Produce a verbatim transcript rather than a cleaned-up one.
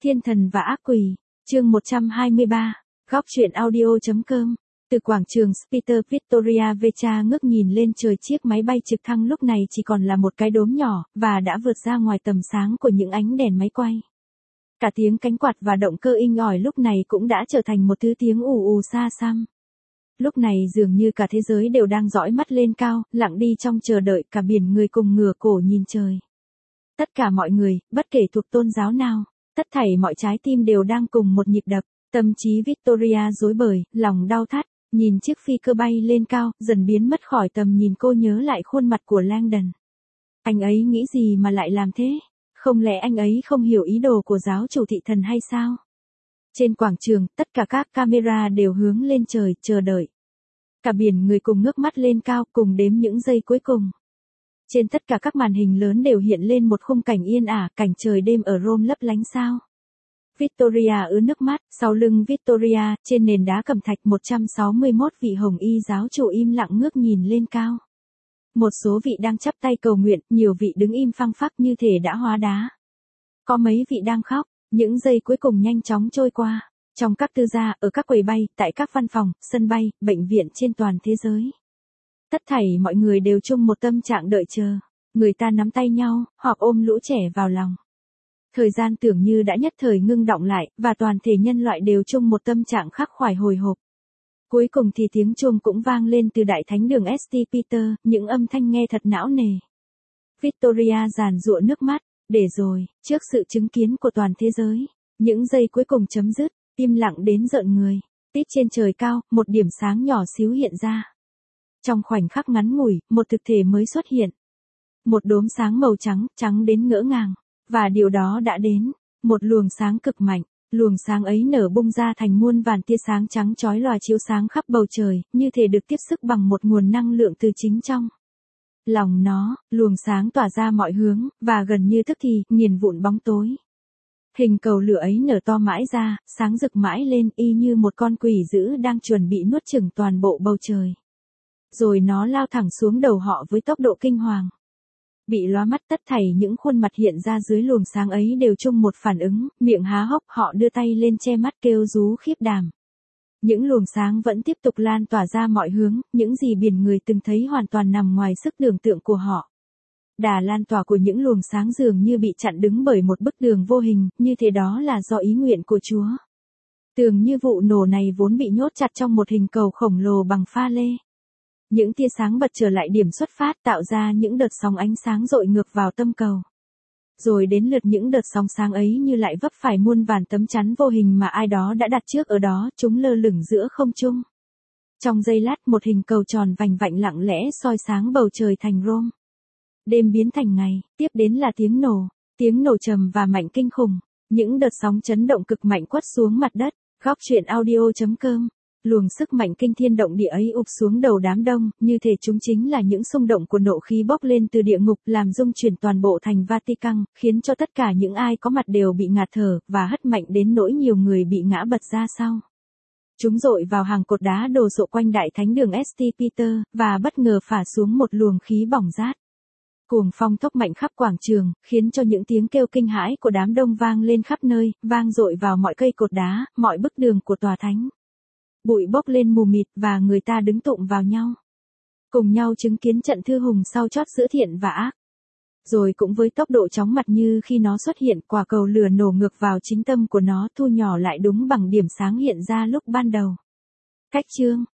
Thiên thần và ác quỷ, chương một trăm hai mươi ba, góc truyện audio.com. Từ quảng trường Peter Victoria Vecha ngước nhìn lên trời, chiếc máy bay trực thăng lúc này chỉ còn là một cái đốm nhỏ, và đã vượt ra ngoài tầm sáng của những ánh đèn máy quay. Cả tiếng cánh quạt và động cơ inh ỏi lúc này cũng đã trở thành một thứ tiếng ù ù xa xăm. Lúc này dường như cả thế giới đều đang dõi mắt lên cao, lặng đi trong chờ đợi, cả biển người cùng ngửa cổ nhìn trời. Tất cả mọi người, bất kể thuộc tôn giáo nào, tất thảy mọi trái tim đều đang cùng một nhịp đập. Tâm trí Victoria rối bời, lòng đau thắt, nhìn chiếc phi cơ bay lên cao, dần biến mất khỏi tầm nhìn, cô nhớ lại khuôn mặt của Langdon. Anh ấy nghĩ gì mà lại làm thế? Không lẽ anh ấy không hiểu ý đồ của giáo chủ thị thần hay sao? Trên quảng trường, tất cả các camera đều hướng lên trời, chờ đợi. Cả biển người cùng ngước mắt lên cao, cùng đếm những giây cuối cùng. Trên tất cả các màn hình lớn đều hiện lên một khung cảnh yên ả, cảnh trời đêm ở Rome lấp lánh sao. Victoria ứa nước mắt, sau lưng Victoria, trên nền đá cẩm thạch một trăm sáu mươi mốt vị hồng y giáo chủ im lặng ngước nhìn lên cao. Một số vị đang chắp tay cầu nguyện, nhiều vị đứng im phăng phắc như thể đã hóa đá. Có mấy vị đang khóc, những giây cuối cùng nhanh chóng trôi qua. Trong các tư gia, ở các quầy bay, tại các văn phòng, sân bay, bệnh viện trên toàn thế giới. Tất thảy mọi người đều chung một tâm trạng đợi chờ. Người ta nắm tay nhau, hoặc ôm lũ trẻ vào lòng. Thời gian tưởng như đã nhất thời ngưng đọng lại, và toàn thể nhân loại đều chung một tâm trạng khắc khoải hồi hộp. Cuối cùng thì tiếng chuông cũng vang lên từ đại thánh đường Saint Peter, những âm thanh nghe thật não nề. Victoria giàn giụa nước mắt, để rồi, trước sự chứng kiến của toàn thế giới, những giây cuối cùng chấm dứt, im lặng đến rợn người. Tít trên trời cao, một điểm sáng nhỏ xíu hiện ra. Trong khoảnh khắc ngắn ngủi, một thực thể mới xuất hiện. Một đốm sáng màu trắng, trắng đến ngỡ ngàng. Và điều đó đã đến, một luồng sáng cực mạnh, luồng sáng ấy nở bung ra thành muôn vàn tia sáng trắng chói lòa chiếu sáng khắp bầu trời, như thể được tiếp sức bằng một nguồn năng lượng từ chính trong lòng nó. Luồng sáng tỏa ra mọi hướng, và gần như tức thì, nghiền vụn bóng tối. Hình cầu lửa ấy nở to mãi ra, sáng rực mãi lên, y như một con quỷ dữ đang chuẩn bị nuốt chửng toàn bộ bầu trời. Rồi nó lao thẳng xuống đầu họ với tốc độ kinh hoàng. Bị lóa mắt, tất thảy những khuôn mặt hiện ra dưới luồng sáng ấy đều chung một phản ứng, miệng há hốc, họ đưa tay lên che mắt kêu rú khiếp đảm. Những luồng sáng vẫn tiếp tục lan tỏa ra mọi hướng, những gì biển người từng thấy hoàn toàn nằm ngoài sức tưởng tượng của họ. Đà lan tỏa của những luồng sáng dường như bị chặn đứng bởi một bức tường vô hình, như thế đó là do ý nguyện của Chúa. Tường như vụ nổ này vốn bị nhốt chặt trong một hình cầu khổng lồ bằng pha lê. Những tia sáng bật trở lại điểm xuất phát, tạo ra những đợt sóng ánh sáng dội ngược vào tâm cầu. Rồi đến lượt những đợt sóng sáng ấy như lại vấp phải muôn vàn tấm chắn vô hình mà ai đó đã đặt trước ở đó, chúng lơ lửng giữa không trung. Trong giây lát, một hình cầu tròn vành vạnh lặng lẽ soi sáng bầu trời thành Rome. Đêm biến thành ngày, tiếp đến là tiếng nổ, tiếng nổ trầm và mạnh kinh khủng, những đợt sóng chấn động cực mạnh quất xuống mặt đất. Góc truyện audio.com. Luồng sức mạnh kinh thiên động địa ấy ụp xuống đầu đám đông, như thể chúng chính là những xung động của nộ khí bốc lên từ địa ngục, làm rung chuyển toàn bộ thành Vatican, khiến cho tất cả những ai có mặt đều bị ngạt thở, và hất mạnh đến nỗi nhiều người bị ngã bật ra sau. Chúng dội vào hàng cột đá đồ sộ quanh đại thánh đường Saint Peter, và bất ngờ phả xuống một luồng khí bỏng rát. Cuồng phong thốc mạnh khắp quảng trường, khiến cho những tiếng kêu kinh hãi của đám đông vang lên khắp nơi, vang dội vào mọi cây cột đá, mọi bức tường của tòa thánh. Bụi bốc lên mù mịt, và người ta đứng tụm vào nhau. Cùng nhau chứng kiến trận thư hùng sau chót giữa thiện và ác. Rồi cũng với tốc độ chóng mặt như khi nó xuất hiện, quả cầu lửa nổ ngược vào chính tâm của nó, thu nhỏ lại đúng bằng điểm sáng hiện ra lúc ban đầu. Cách chương.